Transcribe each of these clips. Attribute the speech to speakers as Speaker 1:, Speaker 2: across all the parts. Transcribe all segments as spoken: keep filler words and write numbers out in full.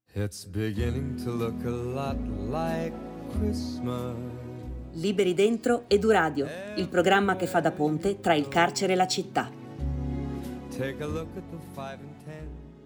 Speaker 1: It's beginning to look a lot like Christmas.
Speaker 2: Liberi dentro Eduradio, il programma che fa da ponte tra il carcere e la città.
Speaker 1: Take a look at the five and ten.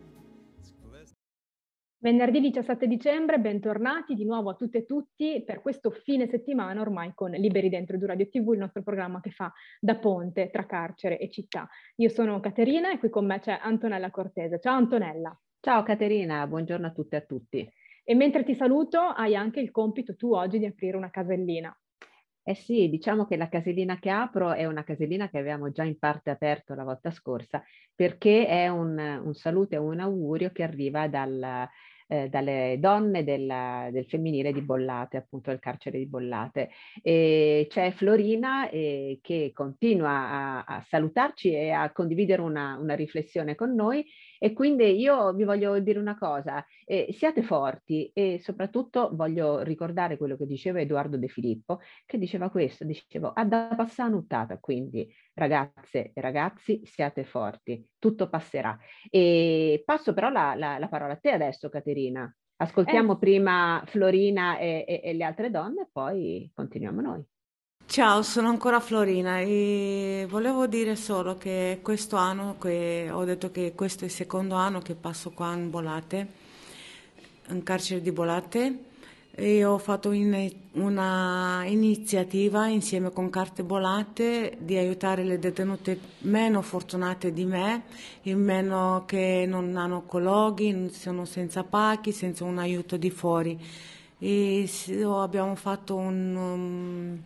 Speaker 3: Venerdì diciassette dicembre, bentornati di nuovo a tutte e tutti per questo fine settimana ormai con Liberi Dentro Eduradio tivù, il nostro programma che fa da ponte tra carcere e città. Io sono Caterina e qui con me c'è Antonella Cortese. Ciao Antonella.
Speaker 4: Ciao Caterina, buongiorno a tutte e a tutti.
Speaker 3: E mentre ti saluto hai anche il compito tu oggi di aprire una casellina.
Speaker 4: Eh sì, diciamo che la casellina che apro è una casellina che avevamo già in parte aperto la volta scorsa, perché è un, un saluto e un augurio che arriva dal, eh, dalle donne del, del femminile di Bollate, appunto del carcere di Bollate. E c'è Florina eh, che continua a, a salutarci e a condividere una, una riflessione con noi, e quindi io vi voglio dire una cosa, eh, siate forti, e soprattutto voglio ricordare quello che diceva Edoardo De Filippo, che diceva questo, dicevo, ad passare nuttata, quindi ragazze e ragazzi siate forti, tutto passerà. E passo però la, la, la parola a te adesso, Caterina. Ascoltiamo
Speaker 3: Eh.
Speaker 4: prima Florina e, e, e le altre donne e poi continuiamo noi.
Speaker 5: Ciao, sono ancora Florina e volevo dire solo che questo anno, che ho detto che questo è il secondo anno che passo qua in Bollate, in carcere di Bollate, e ho fatto in- una iniziativa insieme con Carte Bollate di aiutare le detenute meno fortunate di me, e meno che non hanno colleghi, sono senza pacchi, senza un aiuto di fuori. E s- abbiamo fatto un... um,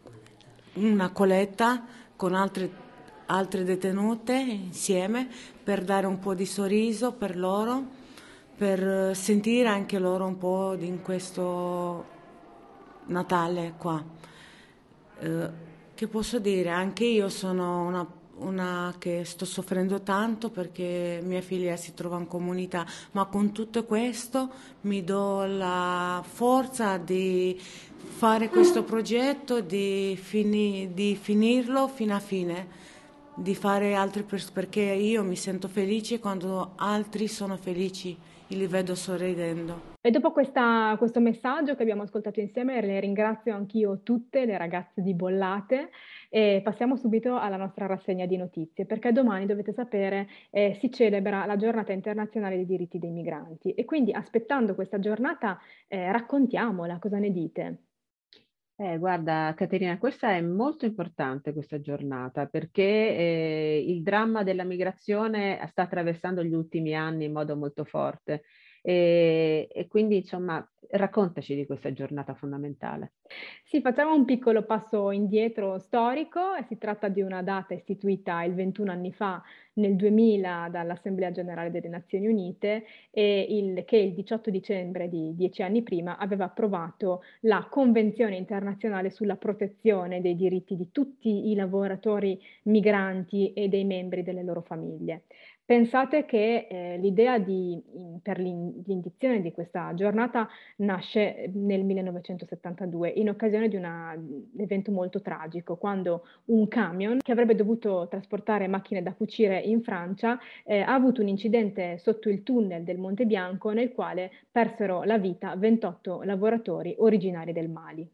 Speaker 5: una colletta con altre, altre detenute insieme per dare un po' di sorriso per loro, per sentire anche loro un po' di in questo Natale qua. Eh, che posso dire? Anche io sono una, una che sto soffrendo tanto perché mia figlia si trova in comunità, ma con tutto questo mi do la forza di fare questo progetto, di, fini- di finirlo fino a fine, di fare altre persone, perché io mi sento felice quando altri sono felici e li vedo sorridendo.
Speaker 3: E dopo questa- questo messaggio che abbiamo ascoltato insieme, le ringrazio anch'io tutte le ragazze di Bollate e passiamo subito alla nostra rassegna di notizie, perché domani dovete sapere eh, si celebra la giornata internazionale dei diritti dei migranti e quindi aspettando questa giornata eh, raccontiamola, cosa ne dite?
Speaker 4: Eh, guarda, Caterina, questa è molto importante questa giornata perché eh, il dramma della migrazione sta attraversando gli ultimi anni in modo molto forte e, e quindi insomma raccontaci di questa giornata fondamentale.
Speaker 3: Sì, facciamo un piccolo passo indietro storico. e Si tratta di una data istituita il ventuno anni fa, nel duemila, dall'Assemblea Generale delle Nazioni Unite, e il- che il diciotto dicembre di dieci anni prima aveva approvato la Convenzione internazionale sulla protezione dei diritti di tutti i lavoratori migranti e dei membri delle loro famiglie. Pensate che eh, l'idea di, in- per l'in- l'indizione di questa giornata nasce eh, nel millenovecentosettantadue in occasione di una- un evento molto tragico, quando un camion che avrebbe dovuto trasportare macchine da cucire in Francia eh, ha avuto un incidente sotto il tunnel del Monte Bianco nel quale persero la vita ventotto lavoratori originari del Mali.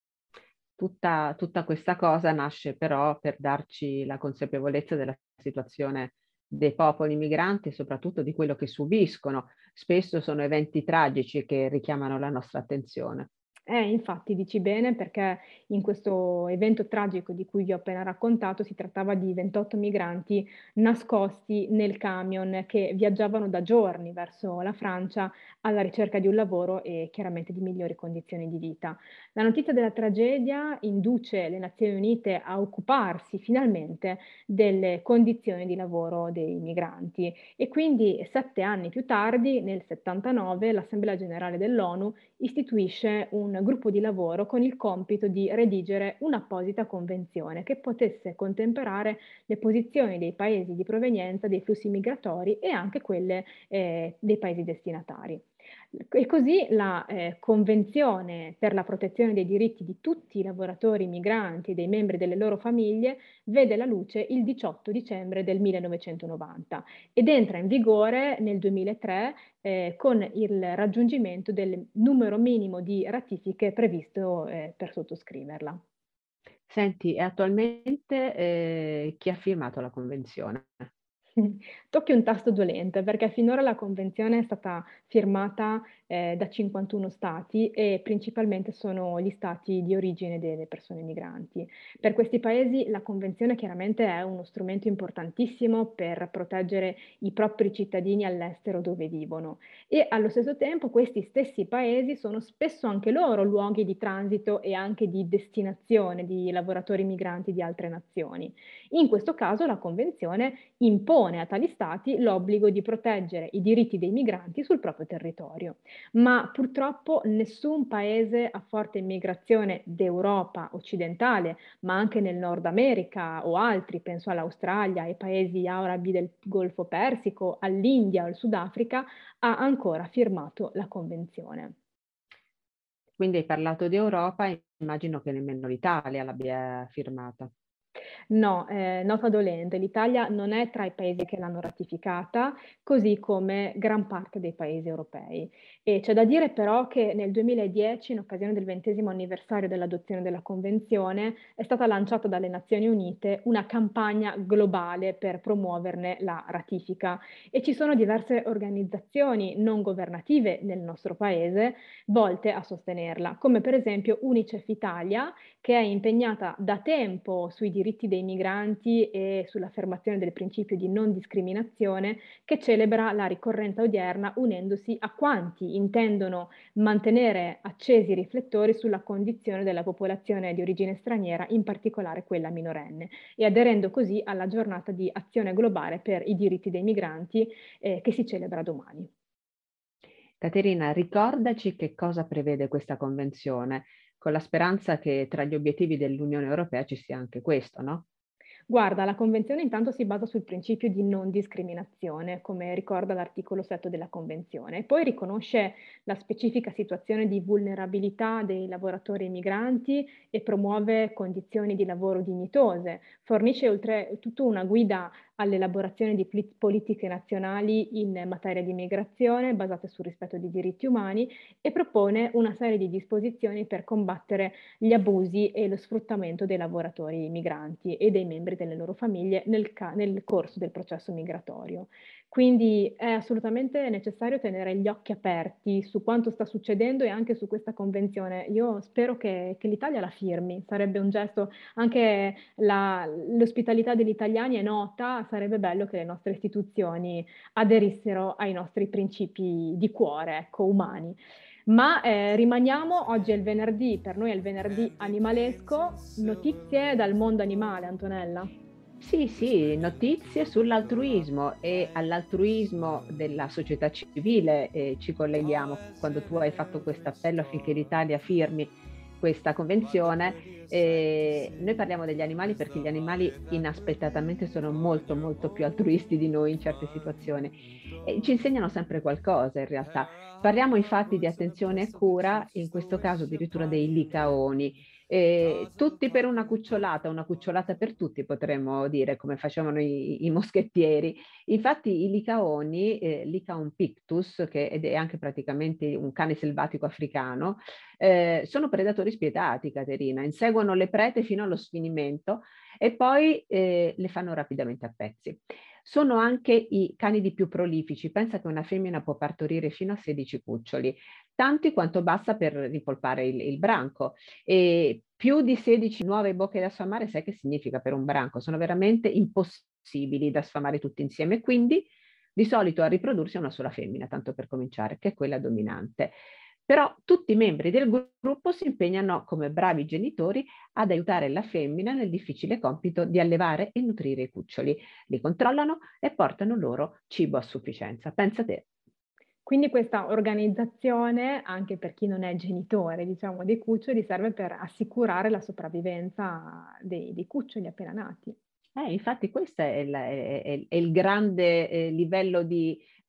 Speaker 4: Tutta, tutta questa cosa nasce però per darci la consapevolezza della situazione dei popoli migranti e soprattutto di quello che subiscono. Spesso sono eventi tragici che richiamano la nostra attenzione.
Speaker 3: Eh, infatti dici bene, perché in questo evento tragico di cui vi ho appena raccontato si trattava di ventotto migranti nascosti nel camion che viaggiavano da giorni verso la Francia alla ricerca di un lavoro e chiaramente di migliori condizioni di vita. La notizia della tragedia induce le Nazioni Unite a occuparsi finalmente delle condizioni di lavoro dei migranti e quindi sette anni più tardi, nel settantanove, l'Assemblea Generale dell'ONU istituisce un gruppo di lavoro con il compito di redigere un'apposita convenzione che potesse contemperare le posizioni dei paesi di provenienza dei flussi migratori e anche quelle eh, dei paesi destinatari. E così la eh, Convenzione per la protezione dei diritti di tutti i lavoratori migranti e dei membri delle loro famiglie vede la luce il diciotto dicembre del millenovecentonovanta ed entra in vigore nel duemilatré eh, con il raggiungimento del numero minimo di ratifiche previsto eh, per sottoscriverla.
Speaker 4: Senti, e attualmente eh, chi ha firmato la convenzione?
Speaker 3: Tocchi un tasto dolente perché finora la convenzione è stata firmata eh, da cinquantuno stati e principalmente sono gli stati di origine delle persone migranti. Per questi paesi la convenzione chiaramente è uno strumento importantissimo per proteggere i propri cittadini all'estero dove vivono e allo stesso tempo questi stessi paesi sono spesso anche loro luoghi di transito e anche di destinazione di lavoratori migranti di altre nazioni. In questo caso la convenzione impone a tali stati l'obbligo di proteggere i diritti dei migranti sul proprio territorio. Ma purtroppo nessun paese a forte immigrazione d'Europa occidentale, ma anche nel Nord America o altri, penso all'Australia, ai paesi arabi del Golfo Persico, all'India o al Sudafrica, ha ancora firmato la convenzione.
Speaker 4: Quindi hai parlato di Europa, immagino che nemmeno l'Italia l'abbia firmata.
Speaker 3: No, eh, nota dolente, l'Italia non è tra i paesi che l'hanno ratificata, così come gran parte dei paesi europei. E c'è da dire però che nel duemiladieci, in occasione del ventesimo anniversario dell'adozione della Convenzione, è stata lanciata dalle Nazioni Unite una campagna globale per promuoverne la ratifica e ci sono diverse organizzazioni non governative nel nostro paese volte a sostenerla, come per esempio Unicef Italia, che è impegnata da tempo sui diritti dei migranti e sull'affermazione del principio di non discriminazione, che celebra la ricorrenza odierna unendosi a quanti intendono mantenere accesi i riflettori sulla condizione della popolazione di origine straniera, in particolare quella minorenne, e aderendo così alla giornata di azione globale per i diritti dei migranti eh, che si celebra domani.
Speaker 4: Caterina, ricordaci che cosa prevede questa convenzione, con la speranza che tra gli obiettivi dell'Unione Europea ci sia anche questo, no?
Speaker 3: Guarda, la Convenzione intanto si basa sul principio di non discriminazione, come ricorda l'articolo sette della Convenzione, e poi riconosce la specifica situazione di vulnerabilità dei lavoratori migranti e promuove condizioni di lavoro dignitose. Fornisce oltretutto una guida all'elaborazione di pli- politiche nazionali in materia di migrazione basate sul rispetto dei diritti umani e propone una serie di disposizioni per combattere gli abusi e lo sfruttamento dei lavoratori migranti e dei membri delle loro famiglie nel, ca- nel corso del processo migratorio. Quindi è assolutamente necessario tenere gli occhi aperti su quanto sta succedendo e anche su questa convenzione. Io spero che, che l'Italia la firmi, sarebbe un gesto, anche la- l'ospitalità degli italiani è nota, sarebbe bello che le nostre istituzioni aderissero ai nostri principi di cuore, ecco, umani. Ma eh, rimaniamo, oggi è il venerdì, per noi è il venerdì animalesco, notizie dal mondo animale, Antonella.
Speaker 4: Sì, sì, notizie sull'altruismo e all'altruismo della società civile eh, ci colleghiamo quando tu hai fatto questo appello affinché l'Italia firmi questa convenzione. Eh, noi parliamo degli animali perché gli animali inaspettatamente sono molto molto più altruisti di noi in certe situazioni e ci insegnano sempre qualcosa in realtà. Parliamo infatti di attenzione e cura, in questo caso addirittura dei licaoni. Eh, tutti per una cucciolata, una cucciolata per tutti potremmo dire, come facevano i, i moschettieri. Infatti i licaoni, eh, Lycaon pictus, che ed è anche praticamente un cane selvatico africano, eh, sono predatori spietati, Caterina, inseguono le prede fino allo sfinimento e poi eh, le fanno rapidamente a pezzi. Sono anche i canidi più prolifici, pensa che una femmina può partorire fino a sedici cuccioli, tanti quanto basta per rimpolpare il, il branco. E più di sedici nuove bocche da sfamare, sai che significa per un branco? Sono veramente impossibili da sfamare tutti insieme, quindi di solito a riprodursi è una sola femmina, tanto per cominciare, che è quella dominante. Però tutti i membri del gruppo si impegnano come bravi genitori ad aiutare la femmina nel difficile compito di allevare e nutrire i cuccioli. Li controllano e portano loro cibo a sufficienza. Pensa te.
Speaker 3: Quindi questa organizzazione, anche per chi non è genitore, diciamo, dei cuccioli, serve per assicurare la sopravvivenza dei, dei cuccioli appena nati.
Speaker 4: Eh, infatti questo è il, è, è- è il grande eh, livello di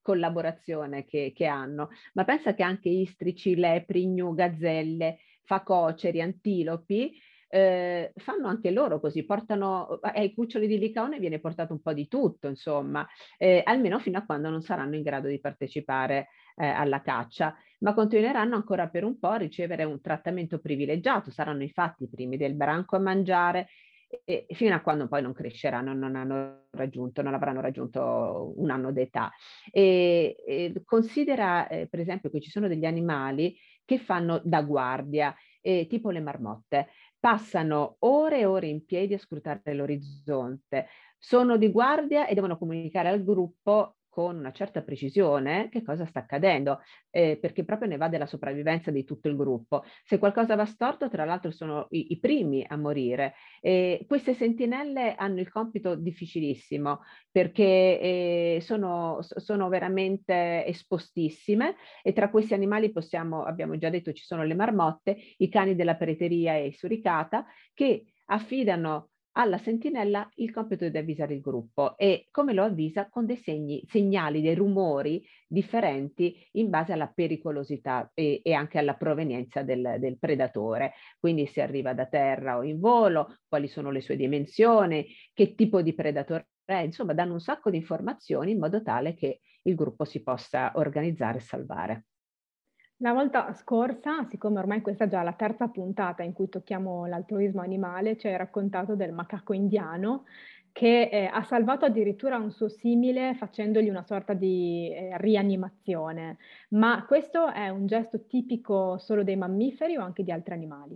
Speaker 4: collaborazione che, che hanno, ma pensa che anche istrici, lepri, gnu, gazzelle, facoceri, antilopi eh, fanno anche loro così, portano ai cuccioli di licaone viene portato un po' di tutto, insomma, eh, almeno fino a quando non saranno in grado di partecipare eh, alla caccia, ma continueranno ancora per un po' a ricevere un trattamento privilegiato, saranno infatti i primi del branco a mangiare, e fino a quando poi non cresceranno, non hanno raggiunto, non avranno raggiunto un anno d'età. E, e considera eh, per esempio che ci sono degli animali che fanno da guardia, eh, tipo le marmotte, passano ore e ore in piedi a scrutare l'orizzonte, sono di guardia e devono comunicare al gruppo con una certa precisione che cosa sta accadendo, eh, perché proprio ne va della sopravvivenza di tutto il gruppo. Se qualcosa va storto, tra l'altro sono i, i primi a morire. Eh, queste sentinelle hanno il compito difficilissimo perché eh, sono, sono veramente espostissime e tra questi animali possiamo, abbiamo già detto, ci sono le marmotte, i cani della preteria e i suricata che affidano alla sentinella il compito di avvisare il gruppo e come lo avvisa con dei segni, segnali, dei rumori differenti in base alla pericolosità e, e anche alla provenienza del, del predatore. Quindi se arriva da terra o in volo, quali sono le sue dimensioni, che tipo di predatore è, insomma danno un sacco di informazioni in modo tale che il gruppo si possa organizzare e salvare.
Speaker 3: La volta scorsa, siccome ormai questa è già la terza puntata in cui tocchiamo l'altruismo animale, ci hai raccontato del macaco indiano che eh, ha salvato addirittura un suo simile facendogli una sorta di eh, rianimazione. Ma questo è un gesto tipico solo dei mammiferi o anche di altri animali?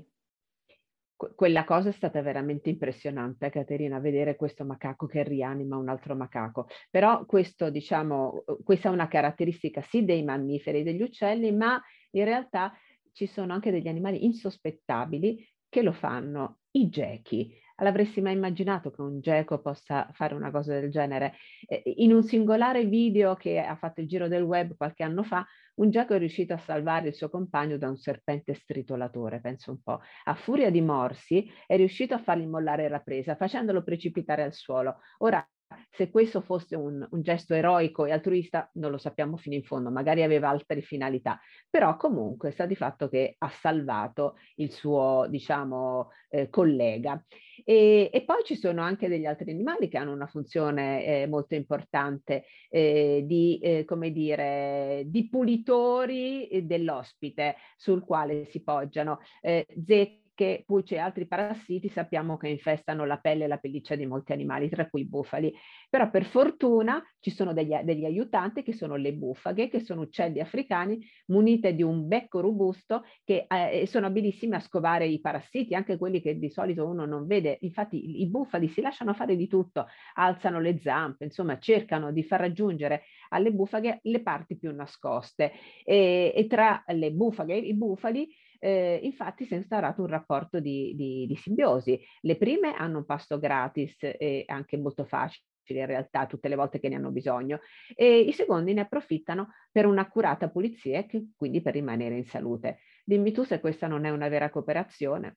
Speaker 4: Quella cosa è stata veramente impressionante, Caterina, vedere questo macaco che rianima un altro macaco. Però questo, diciamo, questa è una caratteristica sì dei mammiferi e degli uccelli, ma in realtà ci sono anche degli animali insospettabili che lo fanno, i gechi. L'avresti mai immaginato che un geco possa fare una cosa del genere? Eh, in un singolare video che ha fatto il giro del web qualche anno fa, un geco è riuscito a salvare il suo compagno da un serpente stritolatore, penso un po'. A furia di morsi è riuscito a fargli mollare la presa, facendolo precipitare al suolo. Ora, se questo fosse un, un gesto eroico e altruista, non lo sappiamo fino in fondo, magari aveva altre finalità, però comunque sta di fatto che ha salvato il suo, diciamo, eh, collega. E, e poi ci sono anche degli altri animali che hanno una funzione eh, molto importante eh, di, eh, come dire, di pulitori dell'ospite sul quale si poggiano. Eh, zecche, pulci e altri parassiti sappiamo che infestano la pelle e la pelliccia di molti animali, tra cui i bufali. Però per fortuna ci sono degli, degli aiutanti che sono le bufaghe, che sono uccelli africani munite di un becco robusto che eh, sono abilissimi a scovare i parassiti, anche quelli che di solito uno non vede. Infatti i bufali si lasciano fare di tutto, alzano le zampe, insomma cercano di far raggiungere alle bufaghe le parti più nascoste. E, e tra le bufaghe e i bufali Eh, infatti si è instaurato un rapporto di, di, di simbiosi. Le prime hanno un pasto gratis e anche molto facile in realtà tutte le volte che ne hanno bisogno e i secondi ne approfittano per un'accurata pulizia e quindi per rimanere in salute. Dimmi tu se questa non è una vera cooperazione.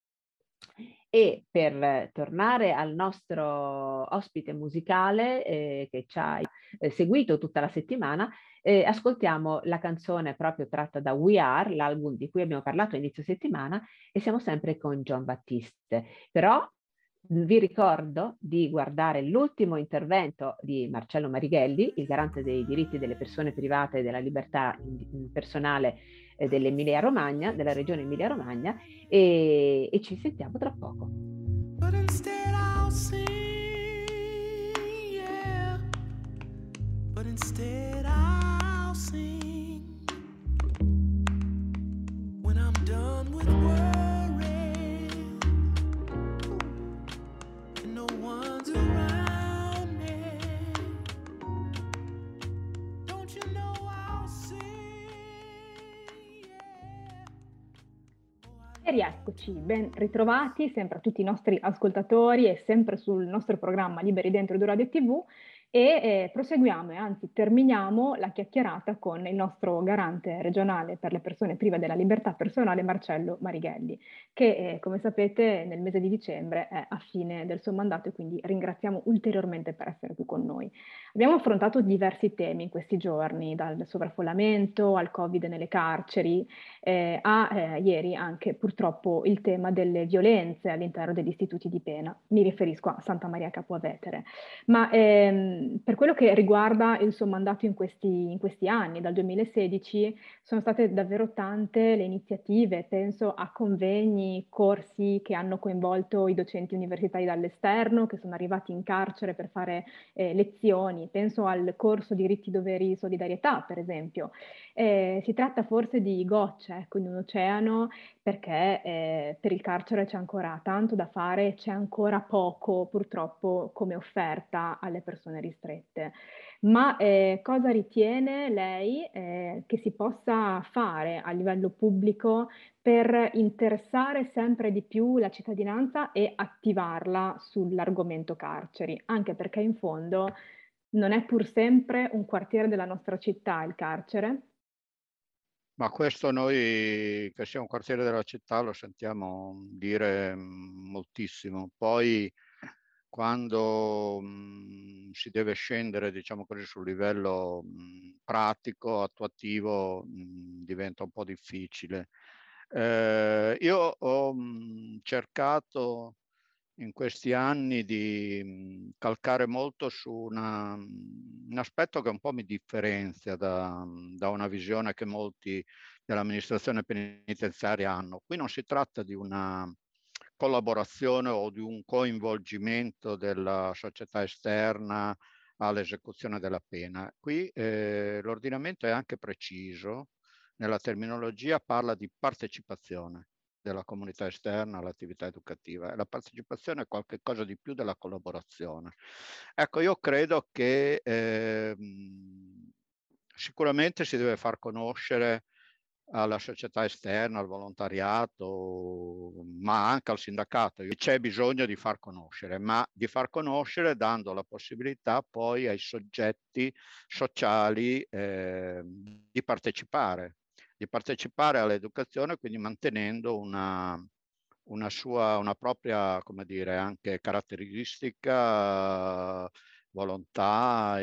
Speaker 4: E per tornare al nostro ospite musicale eh, che ci ha eh, seguito tutta la settimana, eh, ascoltiamo la canzone proprio tratta da We Are, l'album di cui abbiamo parlato a inizio settimana, e siamo sempre con Jon Batiste. Però vi ricordo di guardare l'ultimo intervento di Marcello Marighelli, il garante dei diritti delle persone private e della libertà personale eh, dell'Emilia Romagna, della regione Emilia Romagna, e, e ci sentiamo tra poco.
Speaker 6: But instead I'll sing, yeah. But instead I'll sing when I'm done with worrying and no one's around me. Don't you know I'll sing, yeah.
Speaker 3: E rieccoci, ben ritrovati sempre a tutti i nostri ascoltatori e sempre sul nostro programma Liberi Dentro di Radio tivù. e eh, proseguiamo e anzi terminiamo la chiacchierata con il nostro garante regionale per le persone prive della libertà personale, Marcello Marighelli, che eh, come sapete nel mese di dicembre è a fine del suo mandato e quindi ringraziamo ulteriormente per essere qui con noi. Abbiamo affrontato diversi temi in questi giorni, dal sovraffollamento al Covid nelle carceri, eh, a eh, ieri anche purtroppo il tema delle violenze all'interno degli istituti di pena. Mi riferisco a Santa Maria Capua Vetere. Ma ehm, per quello che riguarda il suo mandato in questi, in questi anni, dal duemilasedici, sono state davvero tante le iniziative, penso a convegni, corsi che hanno coinvolto i docenti universitari dall'esterno, che sono arrivati in carcere per fare eh, lezioni, penso al corso diritti, doveri, solidarietà, per esempio. Eh, si tratta forse di gocce, ecco, in un oceano, perché eh, per il carcere c'è ancora tanto da fare, c'è ancora poco purtroppo come offerta alle persone ristrette. Ma eh, cosa ritiene lei eh, che si possa fare a livello pubblico per interessare sempre di più la cittadinanza e attivarla sull'argomento carceri? Anche perché in fondo non è pur sempre un quartiere della nostra città il carcere?
Speaker 7: Ma questo noi, che sia un quartiere della città, lo sentiamo dire mm, moltissimo. Poi quando mh, si deve scendere, diciamo così, sul livello mh, pratico, attuativo, mh, diventa un po' difficile. Eh, io ho mh, cercato in questi anni di mh, calcare molto su una, un aspetto che un po' mi differenzia da, da una visione che molti dell'amministrazione penitenziaria hanno. Qui non si tratta di una collaborazione o di un coinvolgimento della società esterna all'esecuzione della pena. Qui eh, l'ordinamento è anche preciso, nella terminologia parla di partecipazione della comunità esterna all'attività educativa. E la partecipazione è qualcosa di più della collaborazione. Ecco, io credo che eh, sicuramente si deve far conoscere alla società esterna, al volontariato, ma anche al sindacato. C'è bisogno di far conoscere, ma di far conoscere dando la possibilità poi ai soggetti sociali eh, di partecipare, di partecipare all'educazione, quindi mantenendo una, una sua, una propria, come dire, anche caratteristica, volontà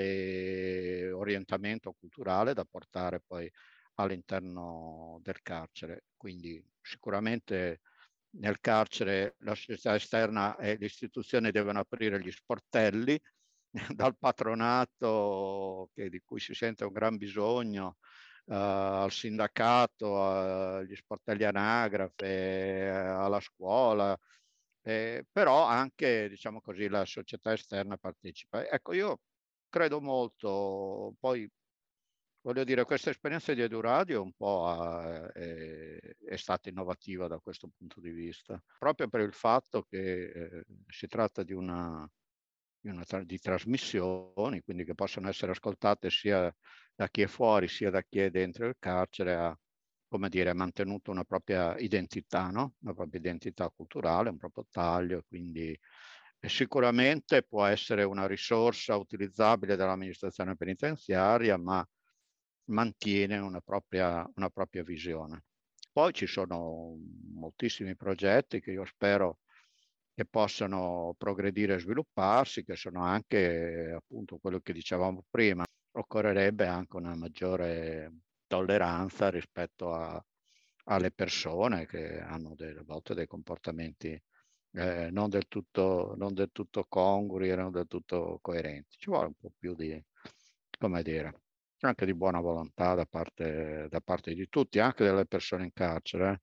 Speaker 7: e orientamento culturale da portare poi all'interno del carcere. Quindi sicuramente nel carcere la società esterna e le istituzioni devono aprire gli sportelli, dal patronato che, di cui si sente un gran bisogno, uh, al sindacato, agli sportelli anagrafe, alla scuola, eh, però anche, diciamo così, la società esterna partecipa. Ecco, io credo molto, poi voglio dire, questa esperienza di EduRadio un po' ha, è, è stata innovativa da questo punto di vista, proprio per il fatto che eh, si tratta di una, di, una tra, di trasmissioni, quindi che possono essere ascoltate sia da chi è fuori sia da chi è dentro il carcere, ha, come dire, mantenuto una propria identità, no? Una propria identità culturale, un proprio taglio, quindi e sicuramente può essere una risorsa utilizzabile dall'amministrazione penitenziaria, ma mantiene una propria, una propria visione. Poi ci sono moltissimi progetti che io spero che possano progredire e svilupparsi, che sono anche appunto quello che dicevamo prima. Occorrerebbe anche una maggiore tolleranza rispetto a, alle persone che hanno delle volte dei comportamenti eh, non, del tutto, non del tutto congrui e non del tutto coerenti. Ci vuole un po' più di, come dire, anche di buona volontà da parte, da parte di tutti, anche delle persone in carcere.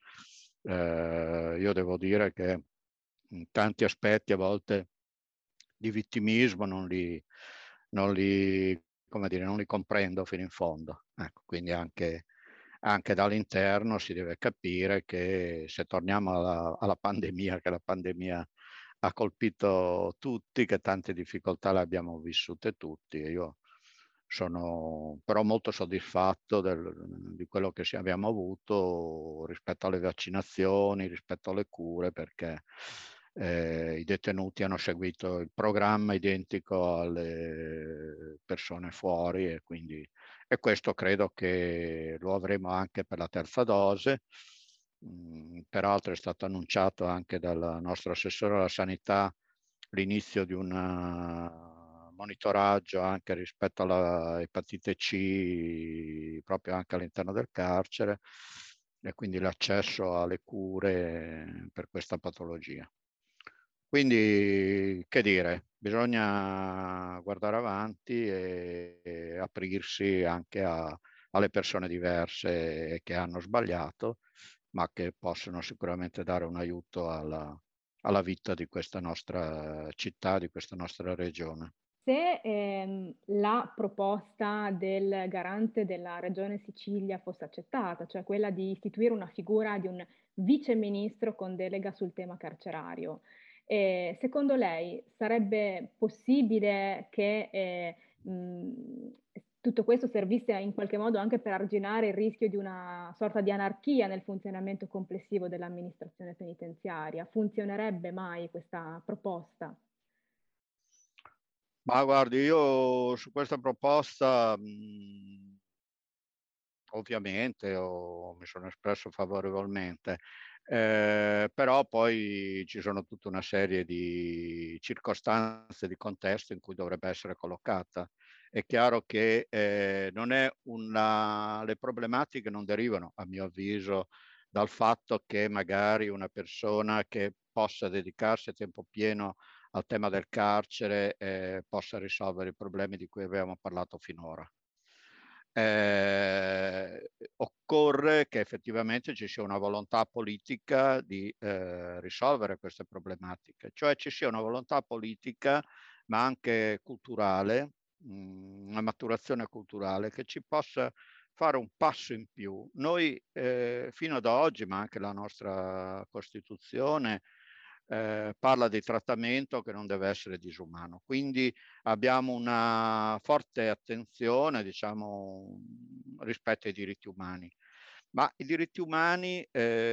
Speaker 7: Eh, io devo dire che in tanti aspetti a volte di vittimismo non li, non li, come dire, non li comprendo fino in fondo. Ecco, quindi anche, anche dall'interno si deve capire che se torniamo alla, alla pandemia, che la pandemia ha colpito tutti, che tante difficoltà le abbiamo vissute tutti, e io sono però molto soddisfatto del, di quello che abbiamo avuto rispetto alle vaccinazioni, rispetto alle cure, perché eh, i detenuti hanno seguito il programma identico alle persone fuori e quindi e questo credo che lo avremo anche per la terza dose. Mm, peraltro è stato annunciato anche dal nostro assessore alla sanità l'inizio di un uh, monitoraggio anche rispetto alla epatite C proprio anche all'interno del carcere e quindi l'accesso alle cure per questa patologia. Quindi, che dire, bisogna guardare avanti e, e aprirsi anche a, alle persone diverse che hanno sbagliato, ma che possono sicuramente dare un aiuto alla, alla vita di questa nostra città, di questa nostra regione.
Speaker 3: Se ehm, la proposta del garante della Regione Sicilia fosse accettata, cioè quella di istituire una figura di un vice ministro con delega sul tema carcerario, eh, secondo lei sarebbe possibile che eh, mh, tutto questo servisse in qualche modo anche per arginare il rischio di una sorta di anarchia nel funzionamento complessivo dell'amministrazione penitenziaria? Funzionerebbe mai questa proposta?
Speaker 7: Ma guardi, io su questa proposta mh, ovviamente ho, mi sono espresso favorevolmente, eh, però poi ci sono tutta una serie di circostanze, di contesto in cui dovrebbe essere collocata. È chiaro che eh, non è una, le problematiche non derivano, a mio avviso, dal fatto che magari una persona che possa dedicarsi a tempo pieno al tema del carcere eh, possa risolvere i problemi di cui abbiamo parlato finora. Eh, occorre che effettivamente ci sia una volontà politica di eh, risolvere queste problematiche, cioè ci sia una volontà politica ma anche culturale, mh, una maturazione culturale che ci possa fare un passo in più. Noi eh, fino ad oggi, ma anche la nostra Costituzione, eh, parla di trattamento che non deve essere disumano. Quindi abbiamo una forte attenzione, diciamo, rispetto ai diritti umani. Ma i diritti umani,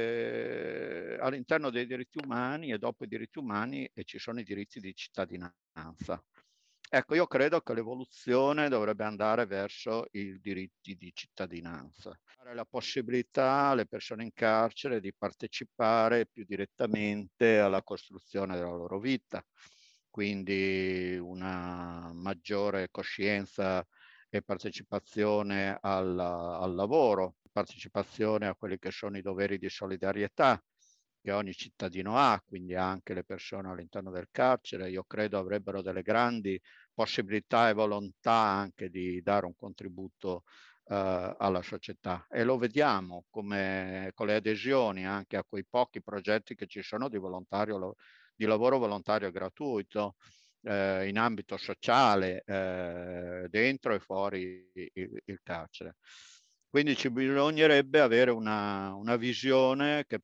Speaker 7: eh, all'interno dei diritti umani e dopo i diritti umani e ci sono i diritti di cittadinanza. Ecco, io credo che l'evoluzione dovrebbe andare verso i diritti di cittadinanza. Dare la possibilità alle persone in carcere di partecipare più direttamente alla costruzione della loro vita, quindi una maggiore coscienza e partecipazione al, al lavoro, partecipazione a quelli che sono i doveri di solidarietà che ogni cittadino ha, quindi anche le persone all'interno del carcere, io credo avrebbero delle grandi possibilità e volontà anche di dare un contributo uh, alla società e lo vediamo come con le adesioni anche a quei pochi progetti che ci sono di volontario, di lavoro volontario gratuito eh, in ambito sociale eh, dentro e fuori il, il carcere. Quindi ci bisognerebbe avere una, una visione che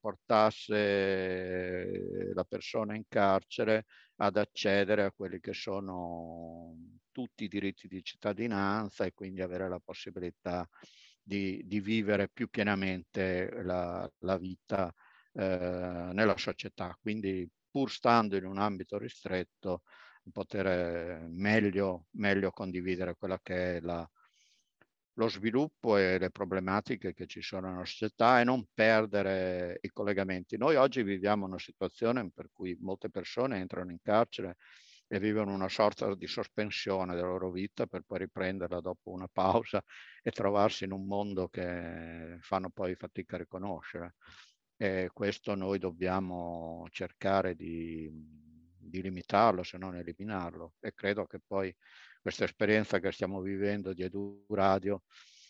Speaker 7: portasse la persona in carcere ad accedere a quelli che sono tutti i diritti di cittadinanza e quindi avere la possibilità di, di vivere più pienamente la, la vita eh, nella società. Quindi pur stando in un ambito ristretto, poter meglio, meglio condividere quella che è la lo sviluppo e le problematiche che ci sono nella società e non perdere i collegamenti. Noi oggi viviamo una situazione per cui molte persone entrano in carcere e vivono una sorta di sospensione della loro vita per poi riprenderla dopo una pausa e trovarsi in un mondo che fanno poi fatica a riconoscere. E questo noi dobbiamo cercare di, di limitarlo, se non eliminarlo. E credo che poi questa esperienza che stiamo vivendo di EduRadio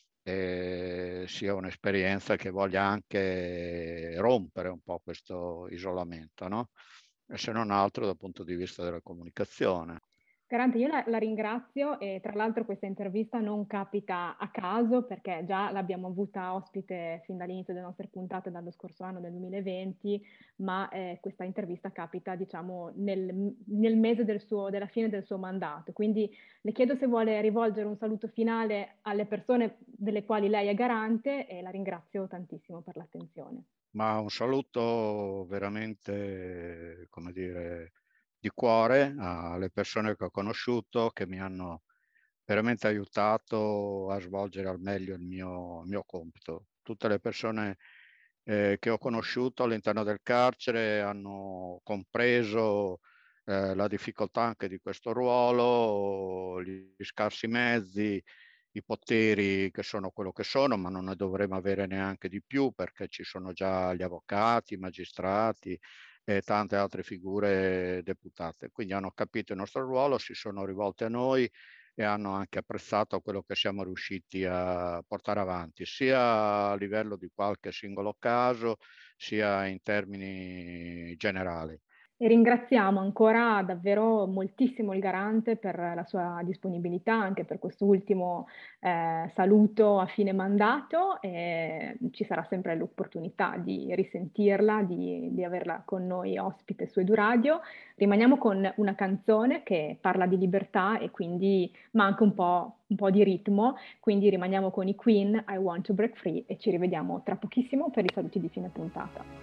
Speaker 7: eh, sia un'esperienza che voglia anche rompere un po' questo isolamento, no? E se non altro dal punto di vista della comunicazione.
Speaker 3: Garante, io la, la ringrazio e tra l'altro questa intervista non capita a caso perché già l'abbiamo avuta ospite fin dall'inizio delle nostre puntate dallo scorso anno, del duemilaventi, ma eh, questa intervista capita diciamo nel, nel mese del suo, della fine del suo mandato. Quindi le chiedo se vuole rivolgere un saluto finale alle persone delle quali lei è garante e la ringrazio tantissimo per l'attenzione.
Speaker 7: Ma un saluto veramente, come dire, di cuore alle persone che ho conosciuto, che mi hanno veramente aiutato a svolgere al meglio il mio, il mio compito. Tutte le persone eh, che ho conosciuto all'interno del carcere hanno compreso eh, la difficoltà anche di questo ruolo, gli scarsi mezzi, i poteri che sono quello che sono, ma non ne dovremmo avere neanche di più, perché ci sono già gli avvocati, i magistrati e tante altre figure deputate. Quindi hanno capito il nostro ruolo, si sono rivolti a noi e hanno anche apprezzato quello che siamo riusciti a portare avanti, sia a livello di qualche singolo caso, sia in termini generali.
Speaker 3: E ringraziamo ancora davvero moltissimo il Garante per la sua disponibilità, anche per questo ultimo eh, saluto a fine mandato. E ci sarà sempre l'opportunità di risentirla, di, di averla con noi ospite su EduRadio. Rimaniamo con una canzone che parla di libertà e quindi manca un po', un po' di ritmo, quindi rimaniamo con i Queen, I Want to Break Free, e ci rivediamo tra pochissimo per i saluti di fine puntata.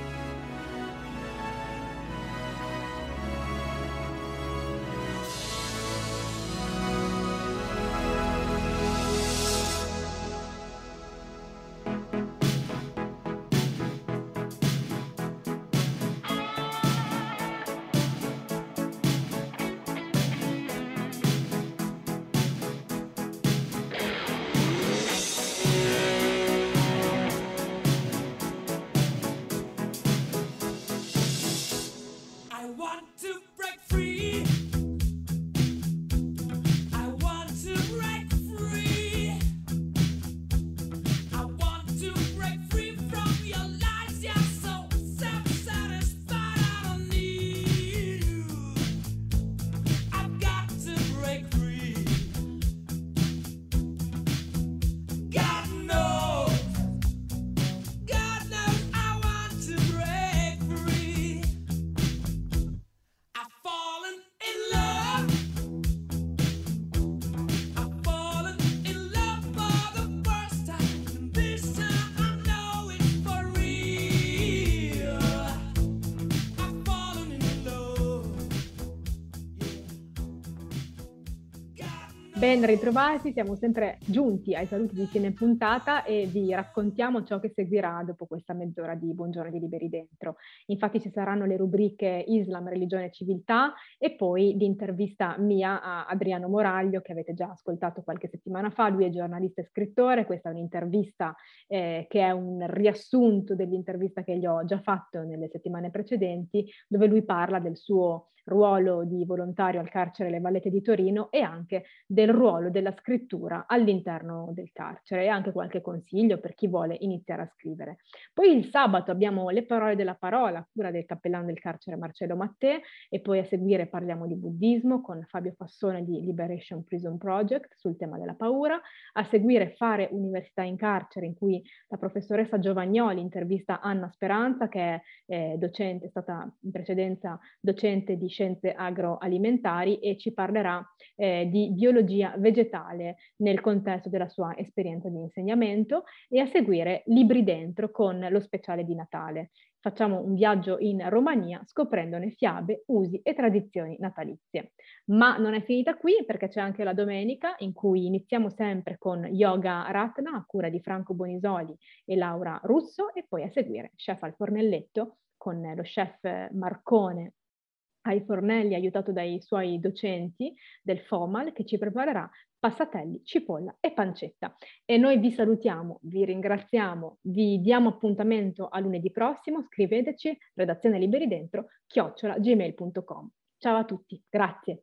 Speaker 3: Ben ritrovati, siamo sempre giunti ai saluti di fine puntata e vi raccontiamo ciò che seguirà dopo questa mezz'ora di Buongiorno di Liberi Dentro. Infatti ci saranno le rubriche Islam, Religione e Civiltà e poi l'intervista mia a Adriano Moraglio, che avete già ascoltato qualche settimana fa. Lui è giornalista e scrittore. Questa è un'intervista eh, che è un riassunto dell'intervista che gli ho già fatto nelle settimane precedenti, dove lui parla del suo ruolo di volontario al carcere Le Vallette di Torino e anche del ruolo della scrittura all'interno del carcere, e anche qualche consiglio per chi vuole iniziare a scrivere. Poi il sabato abbiamo Le Parole della Parola, a cura del cappellano del carcere Marcello Mattè, e poi a seguire parliamo di buddismo con Fabio Fassone di Liberation Prison Project sul tema della paura. A seguire Fare Università in Carcere, in cui la professoressa Giovagnoli intervista Anna Speranza, che è eh, docente, è stata in precedenza docente di scienze agroalimentari, e ci parlerà eh, di biologia vegetale nel contesto della sua esperienza di insegnamento. E a seguire Libri Dentro con lo speciale di Natale. Facciamo un viaggio in Romania scoprendone fiabe, usi e tradizioni natalizie. Ma non è finita qui, perché c'è anche la domenica, in cui iniziamo sempre con Yoga Ratna a cura di Franco Bonisoli e Laura Russo, e poi a seguire Chef al Fornelletto con lo chef Marcone ai fornelli, aiutato dai suoi docenti del FOMAL, che ci preparerà passatelli, cipolla e pancetta. E noi vi salutiamo, vi ringraziamo, vi diamo appuntamento a lunedì prossimo. Scriveteci redazione liberi dentro chiocciola gmail punto com. Ciao a tutti, grazie.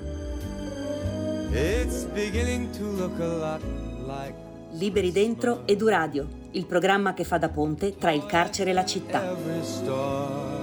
Speaker 1: It's beginning to look a lot like
Speaker 2: Liberi Dentro EduRadio, il programma che fa da ponte tra il carcere e la città.
Speaker 1: every star.